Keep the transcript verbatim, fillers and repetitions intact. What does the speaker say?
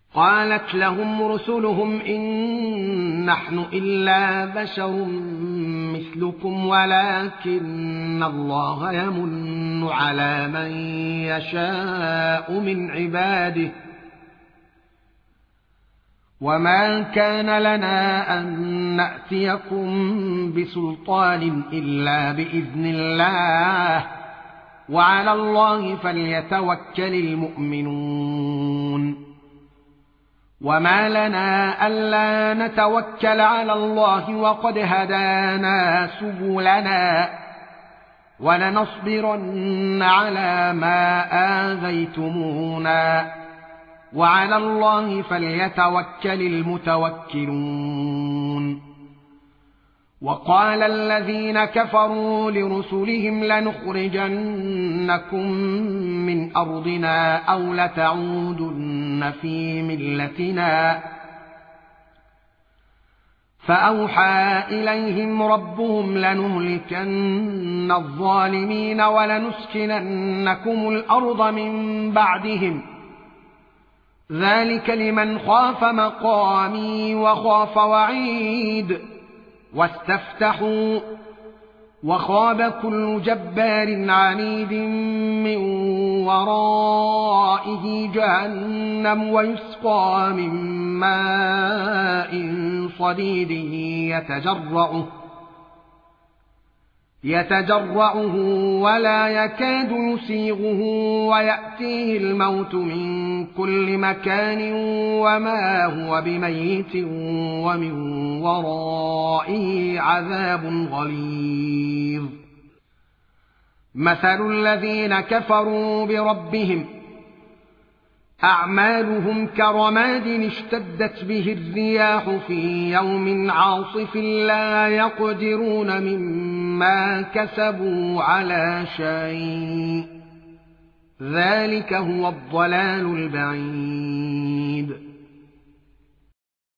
قالت لهم رسلهم إن نحن إلا بشر مثلكم ولكن الله يمن على من يشاء من عباده وما كان لنا أن نأتيكم بسلطان إلا بإذن الله وعلى الله فليتوكل المؤمنون وما لنا ألا نتوكل على الله وقد هدانا سبلنا ولنصبرن على ما آذيتمونا وعلى الله فليتوكل المتوكلون وقال الذين كفروا لرسلهم لنخرجنكم من أرضنا أو لتعودن في ملتنا فأوحى إليهم ربهم لنهلكن الظالمين ولنسكننكم الأرض من بعدهم ذلك لمن خاف مقامي وخاف وعيد واستفتحوا وخاب كل جبار عنيد من ورائه جهنم ويسقى من ماء صديد يتجرعه يتجرعه ولا يكاد يسيغه ويأتيه الموت من كل مكان وما هو بميت ومن ورائه عذاب غليظ مثل الذين كفروا بربهم أعمالهم كرماد اشتدت به الرياح في يوم عاصف لا يقدرون مما كسبوا على شيء ذلك هو الضلال البعيد